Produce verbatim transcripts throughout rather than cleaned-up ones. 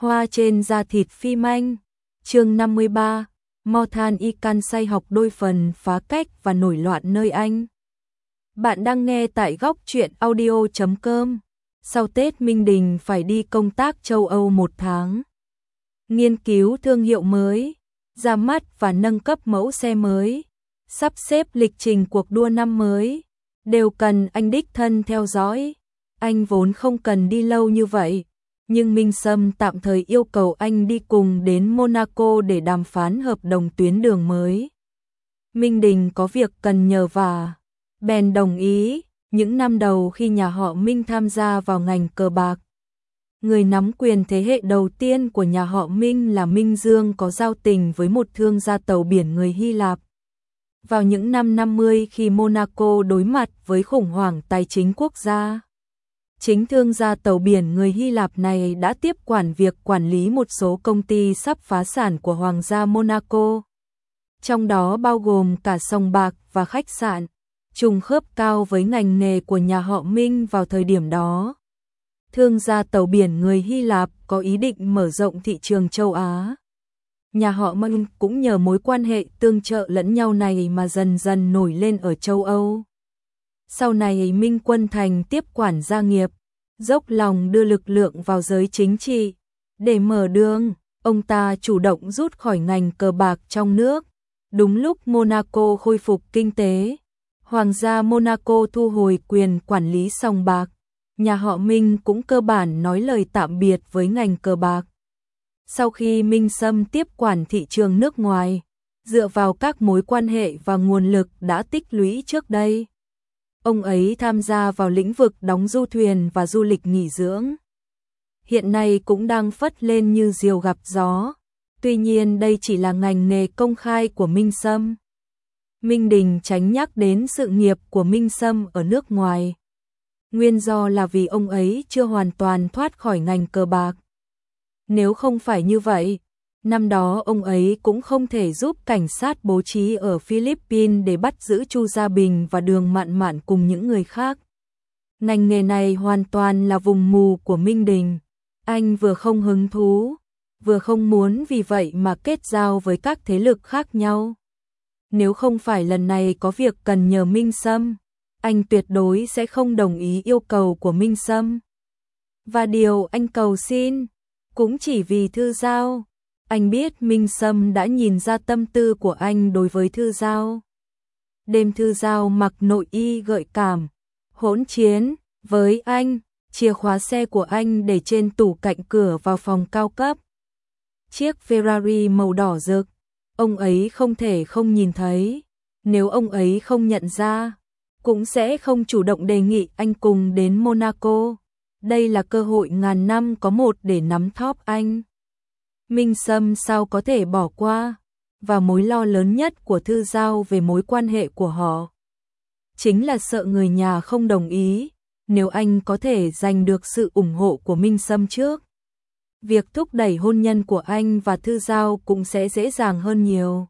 Hoa trên da thịt phi manh. Chương năm mươi ba. Morthan y can say học đôi phần phá cách và nổi loạn nơi Anh. Bạn đang nghe tại góc truyện audio chấm com. Sau Tết Minh Đình phải đi công tác châu Âu một tháng. Nghiên cứu thương hiệu mới, ra mắt và nâng cấp mẫu xe mới, sắp xếp lịch trình cuộc đua năm mới, đều cần anh đích thân theo dõi. Anh vốn không cần đi lâu như vậy, nhưng Minh Sâm tạm thời yêu cầu anh đi cùng đến Monaco để đàm phán hợp đồng tuyến đường mới. Minh Đình có việc cần nhờ và bèn đồng ý. Những năm đầu khi nhà họ Minh tham gia vào ngành cờ bạc, người nắm quyền thế hệ đầu tiên của nhà họ Minh là Minh Dương có giao tình với một thương gia tàu biển người Hy Lạp. Vào những năm năm mươi khi Monaco đối mặt với khủng hoảng tài chính quốc gia, chính thương gia tàu biển người Hy Lạp này đã tiếp quản việc quản lý một số công ty sắp phá sản của Hoàng gia Monaco, trong đó bao gồm cả sòng bạc và khách sạn, trùng khớp cao với ngành nghề của nhà họ Minh vào thời điểm đó. Thương gia tàu biển người Hy Lạp có ý định mở rộng thị trường châu Á. Nhà họ Minh cũng nhờ mối quan hệ tương trợ lẫn nhau này mà dần dần nổi lên ở châu Âu. Sau này Minh Quân Thành tiếp quản gia nghiệp, dốc lòng đưa lực lượng vào giới chính trị. Để mở đường, ông ta chủ động rút khỏi ngành cờ bạc trong nước. Đúng lúc Monaco khôi phục kinh tế, Hoàng gia Monaco thu hồi quyền quản lý sòng bạc, nhà họ Minh cũng cơ bản nói lời tạm biệt với ngành cờ bạc. Sau khi Minh Sâm tiếp quản thị trường nước ngoài, dựa vào các mối quan hệ và nguồn lực đã tích lũy trước đây, ông ấy tham gia vào lĩnh vực đóng du thuyền và du lịch nghỉ dưỡng. Hiện nay cũng đang phất lên như diều gặp gió. Tuy nhiên đây chỉ là ngành nghề công khai của Minh Sâm. Minh Đình tránh nhắc đến sự nghiệp của Minh Sâm ở nước ngoài. Nguyên do là vì ông ấy chưa hoàn toàn thoát khỏi ngành cờ bạc. Nếu không phải như vậy, năm đó ông ấy cũng không thể giúp cảnh sát bố trí ở Philippines để bắt giữ Chu Gia Bình và Đường Mạn Mạn cùng những người khác. Ngành nghề này hoàn toàn là vùng mù của Minh Đình. Anh vừa không hứng thú, vừa không muốn vì vậy mà kết giao với các thế lực khác nhau. Nếu không phải lần này có việc cần nhờ Minh Sâm, anh tuyệt đối sẽ không đồng ý yêu cầu của Minh Sâm. Và điều anh cầu xin cũng chỉ vì Thư Giao. Anh biết Minh Sâm đã nhìn ra tâm tư của anh đối với Thư Giao. Đêm Thư Giao mặc nội y gợi cảm, hỗn chiến với anh, chìa khóa xe của anh để trên tủ cạnh cửa vào phòng cao cấp. Chiếc Ferrari màu đỏ rực, ông ấy không thể không nhìn thấy. Nếu ông ấy không nhận ra, cũng sẽ không chủ động đề nghị anh cùng đến Monaco. Đây là cơ hội ngàn năm có một để nắm thóp anh. Minh Sâm sao có thể bỏ qua, và mối lo lớn nhất của Thư Giao về mối quan hệ của họ chính là sợ người nhà không đồng ý. Nếu anh có thể giành được sự ủng hộ của Minh Sâm trước, việc thúc đẩy hôn nhân của anh và Thư Giao cũng sẽ dễ dàng hơn nhiều.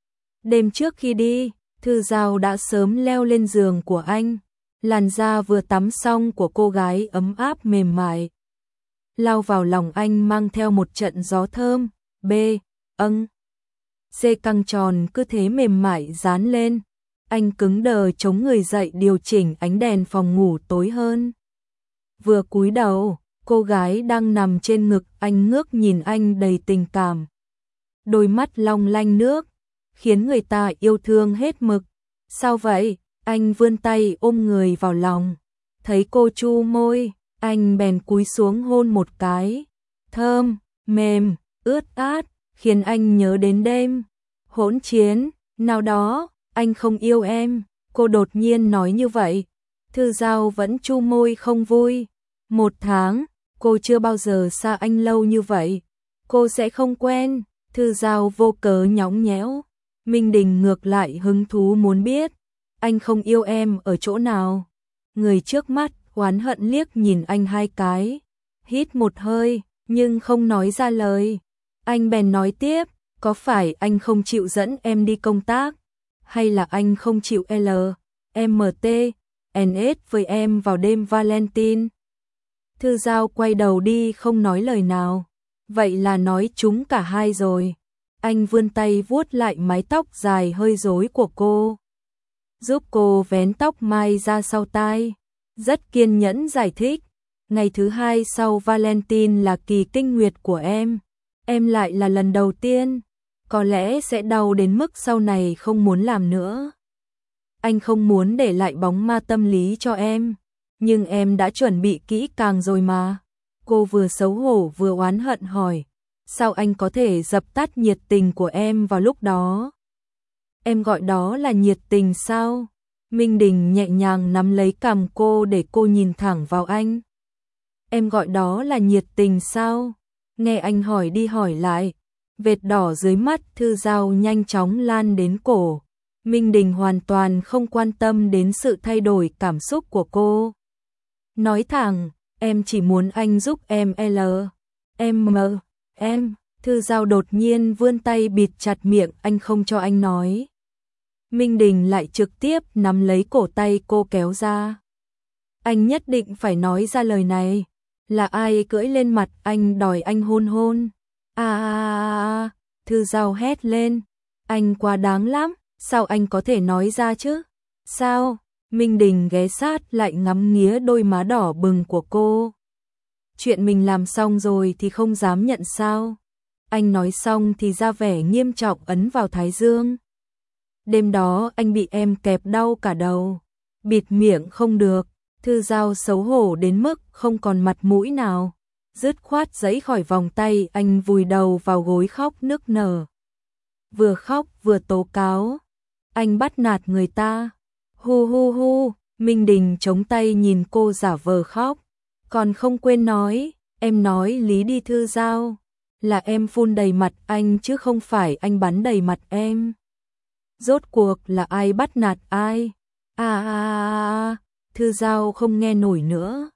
Đêm trước khi đi, Thư Giao đã sớm leo lên giường của anh. Làn da vừa tắm xong của cô gái ấm áp mềm mại, lao vào lòng anh mang theo một trận gió thơm. B, âng, dê căng tròn cứ thế mềm mại dán lên. Anh cứng đờ chống người dậy điều chỉnh ánh đèn phòng ngủ tối hơn. Vừa cúi đầu, cô gái đang nằm trên ngực anh ngước nhìn anh đầy tình cảm. Đôi mắt long lanh nước, khiến người ta yêu thương hết mực. Sao vậy? Anh vươn tay ôm người vào lòng. Thấy cô chu môi, anh bèn cúi xuống hôn một cái. Thơm, mềm, ướt át, khiến anh nhớ đến đêm hỗn chiến nào đó. Anh không yêu em, cô đột nhiên nói như vậy. Thư Giao vẫn chu môi không vui. Một tháng, cô chưa bao giờ xa anh lâu như vậy. Cô sẽ không quen. Thư Giao vô cớ nhõng nhẽo. Minh Đình ngược lại hứng thú muốn biết, anh không yêu em ở chỗ nào? Người trước mắt oán hận liếc nhìn anh hai cái, hít một hơi, nhưng không nói ra lời. Anh bèn nói tiếp, có phải anh không chịu dẫn em đi công tác? Hay là anh không chịu L, M T, N S với em vào đêm Valentine? Thư Giao quay đầu đi không nói lời nào. Vậy là nói chúng cả hai rồi. Anh vươn tay vuốt lại mái tóc dài hơi rối của cô, giúp cô vén tóc mai ra sau tai, rất kiên nhẫn giải thích. Ngày thứ hai sau Valentine là kỳ kinh nguyệt của em, em lại là lần đầu tiên, có lẽ sẽ đau đến mức sau này không muốn làm nữa. Anh không muốn để lại bóng ma tâm lý cho em, nhưng em đã chuẩn bị kỹ càng rồi mà. Cô vừa xấu hổ vừa oán hận hỏi, sao anh có thể dập tắt nhiệt tình của em vào lúc đó? Em gọi đó là nhiệt tình sao? Minh Đình nhẹ nhàng nắm lấy cằm cô để cô nhìn thẳng vào anh. Em gọi đó là nhiệt tình sao? Nghe anh hỏi đi hỏi lại, vệt đỏ dưới mắt Thư Giao nhanh chóng lan đến cổ. Minh Đình hoàn toàn không quan tâm đến sự thay đổi cảm xúc của cô. Nói thẳng, em chỉ muốn anh giúp em L. Em M. Em. Thư Giao đột nhiên vươn tay bịt chặt miệng anh không cho anh nói. Minh Đình lại trực tiếp nắm lấy cổ tay cô kéo ra. Anh nhất định phải nói ra lời này. Là ai cưỡi lên mặt anh đòi anh hôn hôn? À, à, à, à. Thư Giao hét lên. Anh quá đáng lắm, sao anh có thể nói ra chứ? Sao? Minh Đình ghé sát lại ngắm nghía đôi má đỏ bừng của cô. Chuyện mình làm xong rồi thì không dám nhận sao? Anh nói xong thì ra vẻ nghiêm trọng ấn vào thái dương. Đêm đó anh bị em kẹp đau cả đầu, bịt miệng không được. Thư Giao xấu hổ đến mức không còn mặt mũi nào, dứt khoát giãy khỏi vòng tay anh, vùi đầu vào gối khóc nức nở. Vừa khóc vừa tố cáo, anh bắt nạt người ta. Hu hu hu, Minh Đình chống tay nhìn cô giả vờ khóc, còn không quên nói, em nói lý đi Thư Giao, là em phun đầy mặt anh chứ không phải anh bắn đầy mặt em. Rốt cuộc là ai bắt nạt ai? À à à à. Thư Giao không nghe nổi nữa.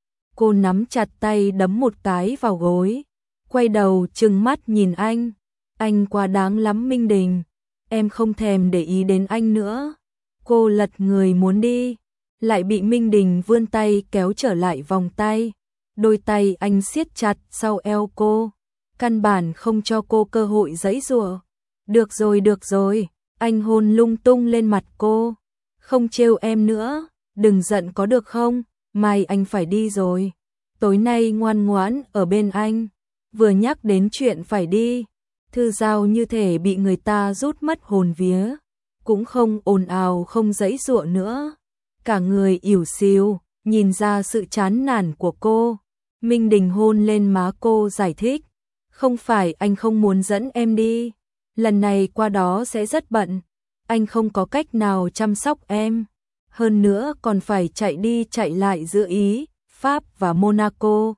Cô nắm chặt tay đấm một cái vào gối, quay đầu trừng mắt nhìn anh. Anh quá đáng lắm Minh Đình, em không thèm để ý đến anh nữa. Cô lật người muốn đi, lại bị Minh Đình vươn tay kéo trở lại vòng tay. Đôi tay anh siết chặt sau eo cô, căn bản không cho cô cơ hội giãy giụa. Được rồi, được rồi, anh hôn lung tung lên mặt cô. Không trêu em nữa. Đừng giận có được không? Mai anh phải đi rồi. Tối nay ngoan ngoãn ở bên anh. Vừa nhắc đến chuyện phải đi, Thư Giao như thể bị người ta rút mất hồn vía, cũng không ồn ào không giãy giụa nữa. Cả người ỉu xìu, nhìn ra sự chán nản của cô. Minh Đình hôn lên má cô giải thích. Không phải anh không muốn dẫn em đi. Lần này qua đó sẽ rất bận. Anh không có cách nào chăm sóc em. Hơn nữa còn phải chạy đi chạy lại giữa Ý, Pháp và Monaco.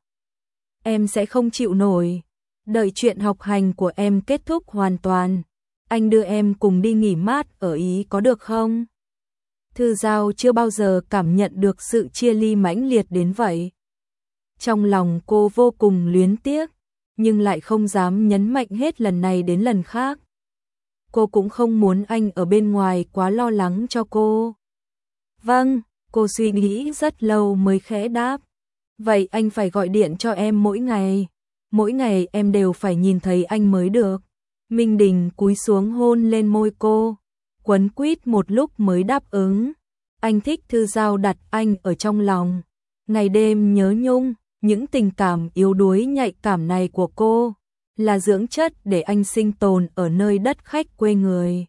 Em sẽ không chịu nổi. Đợi chuyện học hành của em kết thúc hoàn toàn, anh đưa em cùng đi nghỉ mát ở Ý có được không? Thư Giao chưa bao giờ cảm nhận được sự chia ly mãnh liệt đến vậy. Trong lòng cô vô cùng luyến tiếc, nhưng lại không dám nhấn mạnh hết lần này đến lần khác. Cô cũng không muốn anh ở bên ngoài quá lo lắng cho cô. Vâng, cô suy nghĩ rất lâu mới khẽ đáp. Vậy anh phải gọi điện cho em mỗi ngày. Mỗi ngày em đều phải nhìn thấy anh mới được. Minh Đình cúi xuống hôn lên môi cô, quấn quýt một lúc mới đáp ứng. Anh thích Thư Giao đặt anh ở trong lòng, ngày đêm nhớ nhung. Những tình cảm yếu đuối nhạy cảm này của cô là dưỡng chất để anh sinh tồn ở nơi đất khách quê người.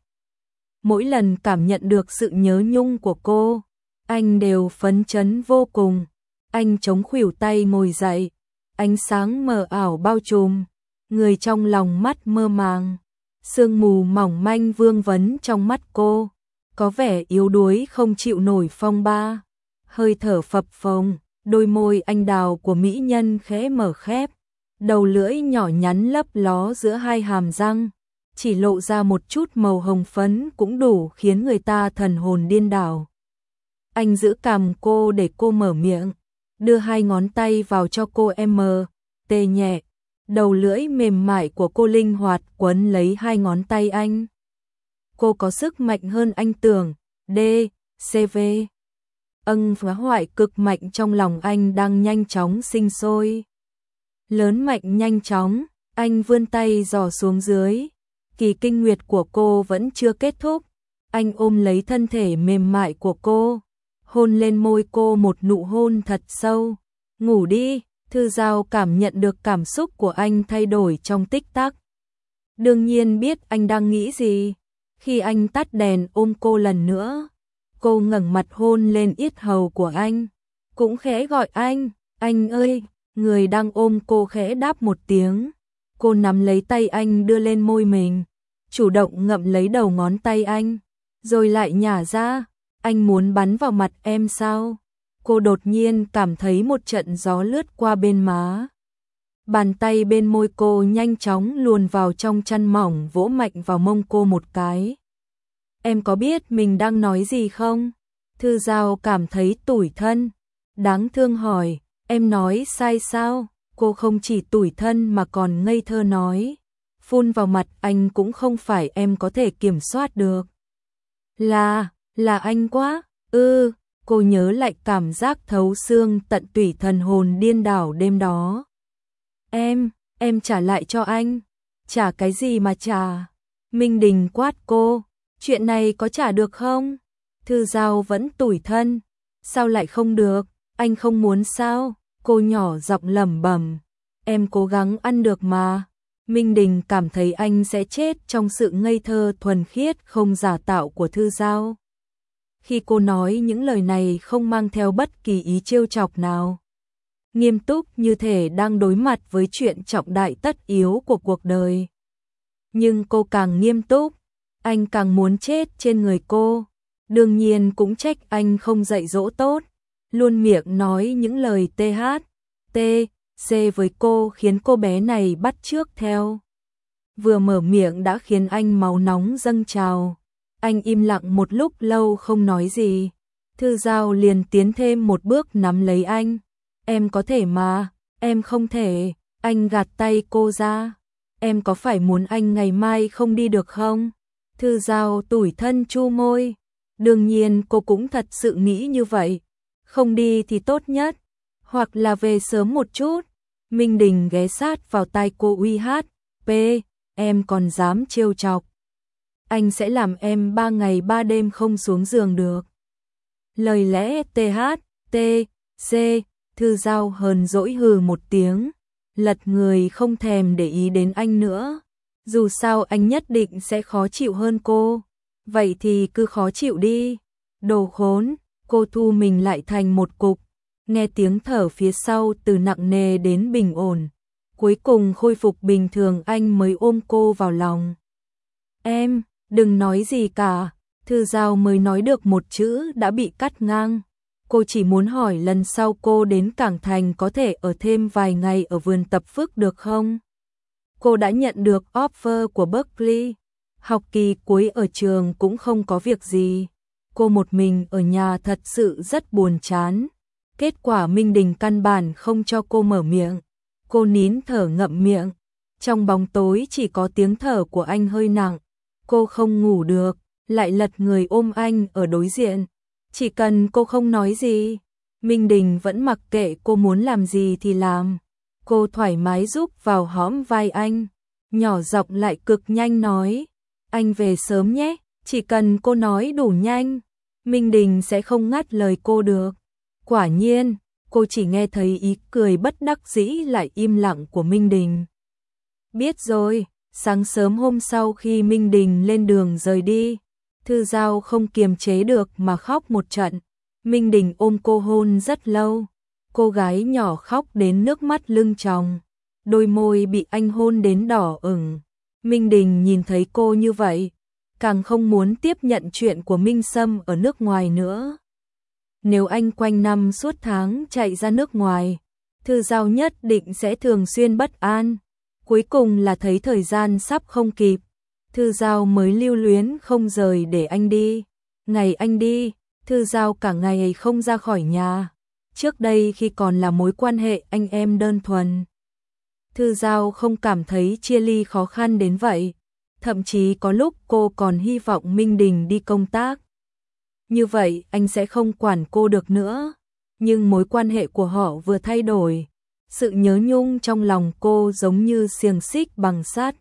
Mỗi lần cảm nhận được sự nhớ nhung của cô, anh đều phấn chấn vô cùng. Anh chống khuỷu tay ngồi dậy, ánh sáng mờ ảo bao trùm, người trong lòng mắt mơ màng. Sương mù mỏng manh vương vấn trong mắt cô, có vẻ yếu đuối không chịu nổi phong ba. Hơi thở phập phồng, đôi môi anh đào của mỹ nhân khẽ mở khép, đầu lưỡi nhỏ nhắn lấp ló giữa hai hàm răng, chỉ lộ ra một chút màu hồng phấn cũng đủ khiến người ta thần hồn điên đảo. Anh giữ cằm cô để cô mở miệng, đưa hai ngón tay vào cho cô em tê nhẹ, đầu lưỡi mềm mại của cô linh hoạt quấn lấy hai ngón tay anh. Cô có sức mạnh hơn anh tưởng, D, C V. Ân phá hoại cực mạnh trong lòng anh đang nhanh chóng sinh sôi. Lớn mạnh nhanh chóng, Anh vươn tay dò xuống dưới. Kỳ kinh nguyệt của cô vẫn chưa kết thúc. Anh ôm lấy thân thể mềm mại của cô, hôn lên môi cô một nụ hôn thật sâu. Ngủ đi. Thư Giao cảm nhận được cảm xúc của anh thay đổi trong tích tắc. Đương nhiên biết anh đang nghĩ gì. Khi anh tắt đèn ôm cô lần nữa, cô ngẩng mặt hôn lên yết hầu của anh, cũng khẽ gọi anh, anh ơi. Người đang ôm cô khẽ đáp một tiếng. Cô nắm lấy tay anh đưa lên môi mình, chủ động ngậm lấy đầu ngón tay anh, rồi lại nhả ra, anh muốn bắn vào mặt em sao? Cô đột nhiên cảm thấy một trận gió lướt qua bên má. Bàn tay bên môi cô nhanh chóng luồn vào trong chăn mỏng, vỗ mạnh vào mông cô một cái. Em có biết mình đang nói gì không? Thư Giao cảm thấy tủi thân, đáng thương hỏi, em nói sai sao? Cô không chỉ tủi thân mà còn ngây thơ nói, phun vào mặt anh cũng không phải em có thể kiểm soát được. Là, là anh quá, ư, ừ, cô nhớ lại cảm giác thấu xương tận tủy thần hồn điên đảo đêm đó. Em, em trả lại cho anh. Trả cái gì mà trả? Minh Đình quát cô, chuyện này có trả được không? Thư Giao vẫn tủi thân, sao lại không được, anh không muốn sao? Cô nhỏ giọng lẩm bẩm, em cố gắng ăn được mà. Minh Đình cảm thấy anh sẽ chết trong sự ngây thơ thuần khiết không giả tạo của Thư Giao. Khi cô nói những lời này không mang theo bất kỳ ý trêu chọc nào, nghiêm túc như thể đang đối mặt với chuyện trọng đại tất yếu của cuộc đời. Nhưng cô càng nghiêm túc, anh càng muốn chết trên người cô. Đương nhiên cũng trách anh không dạy dỗ tốt, luôn miệng nói những lời tê hát, tê, xê với cô khiến cô bé này bắt chước theo. Vừa mở miệng đã khiến anh máu nóng dâng trào. Anh im lặng một lúc lâu không nói gì. Thư Giao liền tiến thêm một bước nắm lấy anh. Em có thể mà, em không thể. Anh gạt tay cô ra. Em có phải muốn anh ngày mai không đi được không? Thư Giao tủi thân chu môi. Đương nhiên cô cũng thật sự nghĩ như vậy. Không đi thì tốt nhất, hoặc là về sớm một chút. Minh Đình ghé sát vào tai cô uy hát, P, em còn dám trêu chọc. Anh sẽ làm em ba ngày ba đêm không xuống giường được. Lời lẽ tê hát, tê, xê, Thư Giao hờn dỗi hừ một tiếng, lật người không thèm để ý đến anh nữa. Dù sao anh nhất định sẽ khó chịu hơn cô. Vậy thì cứ khó chịu đi. Đồ khốn, cô thu mình lại thành một cục. Nghe tiếng thở phía sau từ nặng nề đến bình ổn. Cuối cùng khôi phục bình thường anh mới ôm cô vào lòng. Em, đừng nói gì cả. Thư Giao mới nói được một chữ đã bị cắt ngang. Cô chỉ muốn hỏi lần sau cô đến Cảng Thành có thể ở thêm vài ngày ở vườn tập phước được không? Cô đã nhận được offer của Berkeley. Học kỳ cuối ở trường cũng không có việc gì. Cô một mình ở nhà thật sự rất buồn chán. Kết quả Minh Đình căn bản không cho cô mở miệng. Cô nín thở ngậm miệng. Trong bóng tối chỉ có tiếng thở của anh hơi nặng. Cô không ngủ được, lại lật người ôm anh ở đối diện. Chỉ cần cô không nói gì, Minh Đình vẫn mặc kệ cô muốn làm gì thì làm. Cô thoải mái rúc vào hõm vai anh, nhỏ giọng lại cực nhanh nói, anh về sớm nhé, chỉ cần cô nói đủ nhanh, Minh Đình sẽ không ngắt lời cô được. Quả nhiên, cô chỉ nghe thấy ý cười bất đắc dĩ lại im lặng của Minh Đình. Biết rồi. Sáng sớm hôm sau khi Minh Đình lên đường rời đi, Thư Giao không kiềm chế được mà khóc một trận. Minh Đình ôm cô hôn rất lâu. Cô gái nhỏ khóc đến nước mắt lưng tròng, đôi môi bị anh hôn đến đỏ ửng. Minh Đình nhìn thấy cô như vậy, càng không muốn tiếp nhận chuyện của Minh Sâm ở nước ngoài nữa. Nếu anh quanh năm suốt tháng chạy ra nước ngoài, Thư Giao nhất định sẽ thường xuyên bất an. Cuối cùng là thấy thời gian sắp không kịp, Thư Giao mới lưu luyến không rời để anh đi. Ngày anh đi, Thư Giao cả ngày không ra khỏi nhà. Trước đây khi còn là mối quan hệ anh em đơn thuần, Thư Giao không cảm thấy chia ly khó khăn đến vậy. Thậm chí có lúc cô còn hy vọng Minh Đình đi công tác. Như vậy anh sẽ không quản cô được nữa. Nhưng mối quan hệ của họ vừa thay đổi, Sự nhớ nhung trong lòng cô giống như xiềng xích bằng sắt,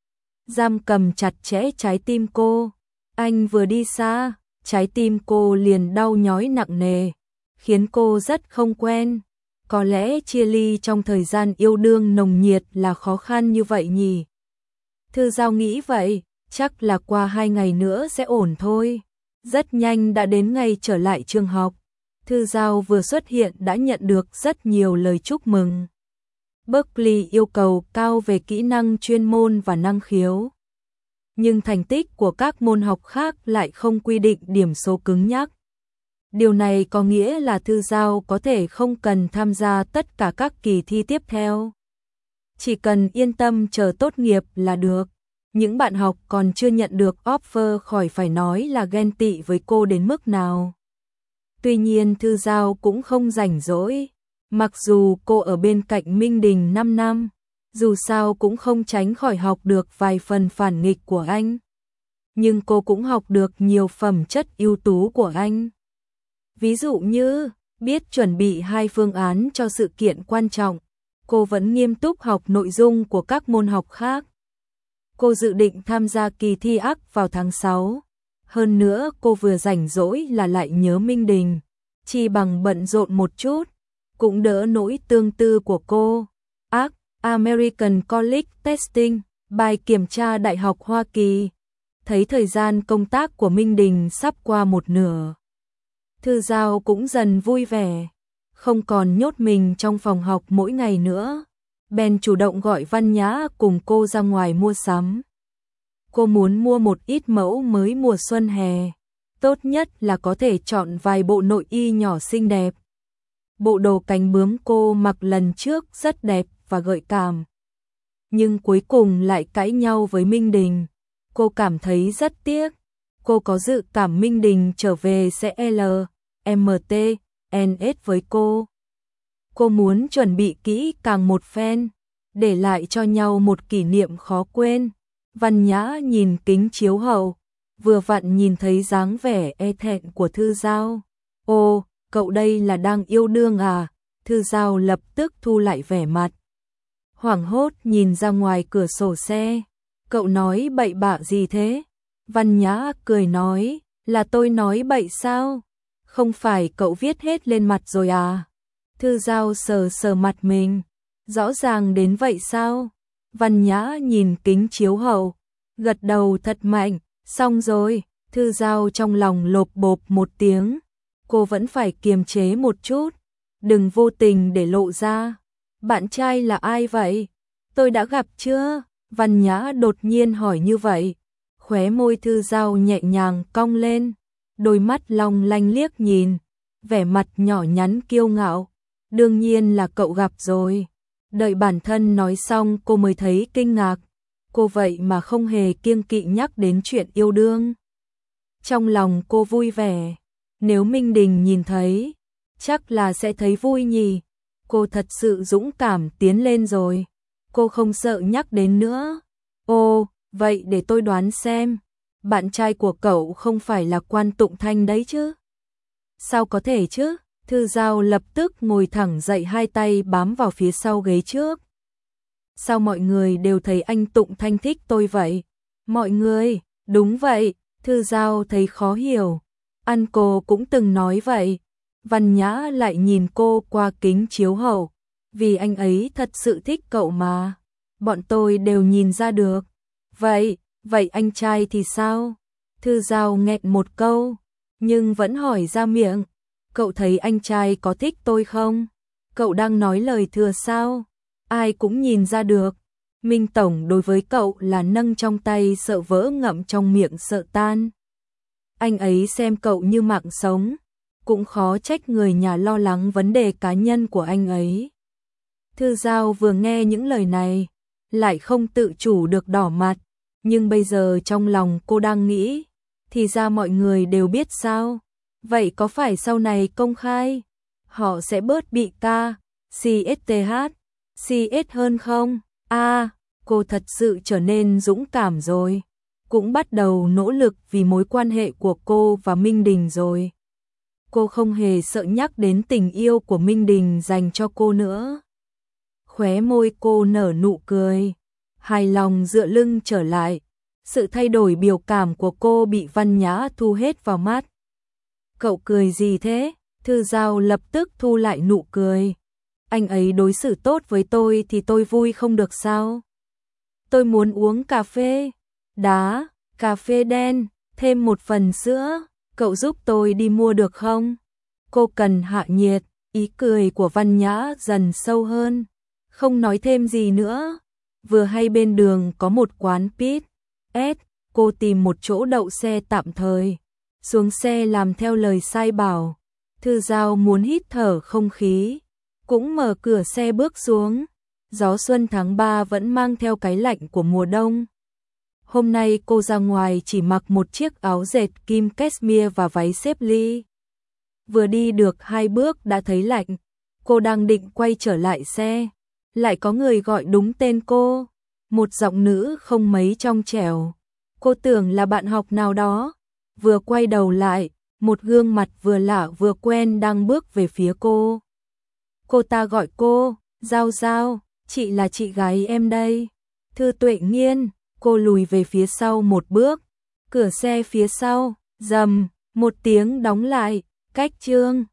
giam cầm chặt chẽ trái tim cô. Anh vừa đi xa, trái tim cô liền đau nhói nặng nề, khiến cô rất không quen. Có lẽ chia ly trong thời gian yêu đương nồng nhiệt là khó khăn như vậy nhỉ? Thư Giao nghĩ vậy, chắc là qua hai ngày nữa sẽ ổn thôi. Rất nhanh đã đến ngày trở lại trường học. Thư Giao vừa xuất hiện đã nhận được rất nhiều lời chúc mừng. Berkeley yêu cầu cao về kỹ năng chuyên môn và năng khiếu. Nhưng thành tích của các môn học khác lại không quy định điểm số cứng nhắc. Điều này có nghĩa là Thư Giao có thể không cần tham gia tất cả các kỳ thi tiếp theo. Chỉ cần yên tâm chờ tốt nghiệp là được. Những bạn học còn chưa nhận được offer khỏi phải nói là ghen tị với cô đến mức nào. Tuy nhiên Thư Giao cũng không rảnh rỗi. Mặc dù cô ở bên cạnh Minh Đình năm năm, dù sao cũng không tránh khỏi học được vài phần phản nghịch của anh. Nhưng cô cũng học được nhiều phẩm chất ưu tú của anh. Ví dụ như, biết chuẩn bị hai phương án cho sự kiện quan trọng, cô vẫn nghiêm túc học nội dung của các môn học khác. Cô dự định tham gia kỳ thi a xê vào tháng sáu. Hơn nữa cô vừa rảnh rỗi là lại nhớ Minh Đình, chỉ bằng bận rộn một chút, cũng đỡ nỗi tương tư của cô. a xê, American College Testing, bài kiểm tra Đại học Hoa Kỳ. Thấy thời gian công tác của Minh Đình sắp qua một nửa, Thư Giao cũng dần vui vẻ, không còn nhốt mình trong phòng học mỗi ngày nữa. Bèn chủ động gọi Văn Nhã cùng cô ra ngoài mua sắm. Cô muốn mua một ít mẫu mới mùa xuân hè, tốt nhất là có thể chọn vài bộ nội y nhỏ xinh đẹp. Bộ đồ cánh bướm cô mặc lần trước rất đẹp và gợi cảm, nhưng cuối cùng lại cãi nhau với Minh Đình. Cô cảm thấy rất tiếc. Cô có dự cảm Minh Đình trở về sẽ L M T N S với cô. Cô muốn chuẩn bị kỹ càng một phen, để lại cho nhau một kỷ niệm khó quên. Văn Nhã nhìn kính chiếu hậu, vừa vặn nhìn thấy dáng vẻ e thẹn của Thư Giao. Ô, cậu đây là đang yêu đương à? Thư Giao lập tức thu lại vẻ mặt, hoảng hốt nhìn ra ngoài cửa sổ xe. Cậu nói bậy bạ gì thế? Văn Nhã cười nói, là tôi nói bậy sao? Không phải cậu viết hết lên mặt rồi à? Thư Giao sờ sờ mặt mình, rõ ràng đến vậy sao? Văn Nhã nhìn kính chiếu hậu, gật đầu thật mạnh, xong rồi. Thư Giao trong lòng lộp bộp một tiếng, cô vẫn phải kiềm chế một chút, đừng vô tình để lộ ra. Bạn trai là ai vậy? Tôi đã gặp chưa? Văn Nhã đột nhiên hỏi như vậy, khóe môi Thư Giao nhẹ nhàng cong lên, đôi mắt long lanh liếc nhìn, vẻ mặt nhỏ nhắn kiêu ngạo. Đương nhiên là cậu gặp rồi. Đợi bản thân nói xong cô mới thấy kinh ngạc, cô vậy mà không hề kiêng kỵ nhắc đến chuyện yêu đương. Trong lòng cô vui vẻ, nếu Minh Đình nhìn thấy, chắc là sẽ thấy vui nhỉ. Cô thật sự dũng cảm tiến lên rồi, cô không sợ nhắc đến nữa. Ồ, vậy để tôi đoán xem, bạn trai của cậu không phải là Quan Tụng Thanh đấy chứ? Sao có thể chứ? Thư Giao lập tức ngồi thẳng dậy, hai tay bám vào phía sau ghế trước. Sao mọi người đều thấy anh Tụng Thanh thích tôi vậy? Mọi người, đúng vậy. Thư Giao thấy khó hiểu. Ăn cô cũng từng nói vậy. Văn Nhã lại nhìn cô qua kính chiếu hậu. Vì anh ấy thật sự thích cậu mà. Bọn tôi đều nhìn ra được. Vậy, vậy anh trai thì sao? Thư Giao nghẹn một câu, nhưng vẫn hỏi ra miệng. Cậu thấy anh trai có thích tôi không? Cậu đang nói lời thừa sao? Ai cũng nhìn ra được. Minh Tổng đối với cậu là nâng trong tay sợ vỡ ngậm trong miệng sợ tan. Anh ấy xem cậu như mạng sống, cũng khó trách người nhà lo lắng vấn đề cá nhân của anh ấy. Thư Giao vừa nghe những lời này, lại không tự chủ được đỏ mặt, nhưng bây giờ trong lòng cô đang nghĩ, thì ra mọi người đều biết sao? Vậy có phải sau này công khai, họ sẽ bớt bị ca, xê ét tê hát, xê ét hơn không? A, à, cô thật sự trở nên dũng cảm rồi, cũng bắt đầu nỗ lực vì mối quan hệ của cô và Minh Đình rồi. Cô không hề sợ nhắc đến tình yêu của Minh Đình dành cho cô nữa. Khóe môi cô nở nụ cười, hài lòng dựa lưng trở lại. Sự thay đổi biểu cảm của cô bị Văn Nhã thu hết vào mắt. Cậu cười gì thế? Thư Giao lập tức thu lại nụ cười. Anh ấy đối xử tốt với tôi thì tôi vui không được sao? Tôi muốn uống cà phê, đá, cà phê đen, thêm một phần sữa, cậu giúp tôi đi mua được không? Cô cần hạ nhiệt, ý cười của Văn Nhã dần sâu hơn, không nói thêm gì nữa. Vừa hay bên đường có một quán pit, S, cô tìm một chỗ đậu xe tạm thời, xuống xe làm theo lời sai bảo. Thư Giao muốn hít thở không khí, cũng mở cửa xe bước xuống. Gió xuân tháng ba vẫn mang theo cái lạnh của mùa đông. Hôm nay cô ra ngoài chỉ mặc một chiếc áo dệt kim cashmere và váy xếp ly. Vừa đi được hai bước đã thấy lạnh, cô đang định quay trở lại xe, lại có người gọi đúng tên cô, một giọng nữ không mấy trong trẻo. Cô tưởng là bạn học nào đó, vừa quay đầu lại, một gương mặt vừa lạ vừa quen đang bước về phía cô. Cô ta gọi cô, Giao Giao, chị là chị gái em đây. Thư Tuệ Nghiên, cô lùi về phía sau một bước, cửa xe phía sau, rầm, một tiếng đóng lại, cách chương.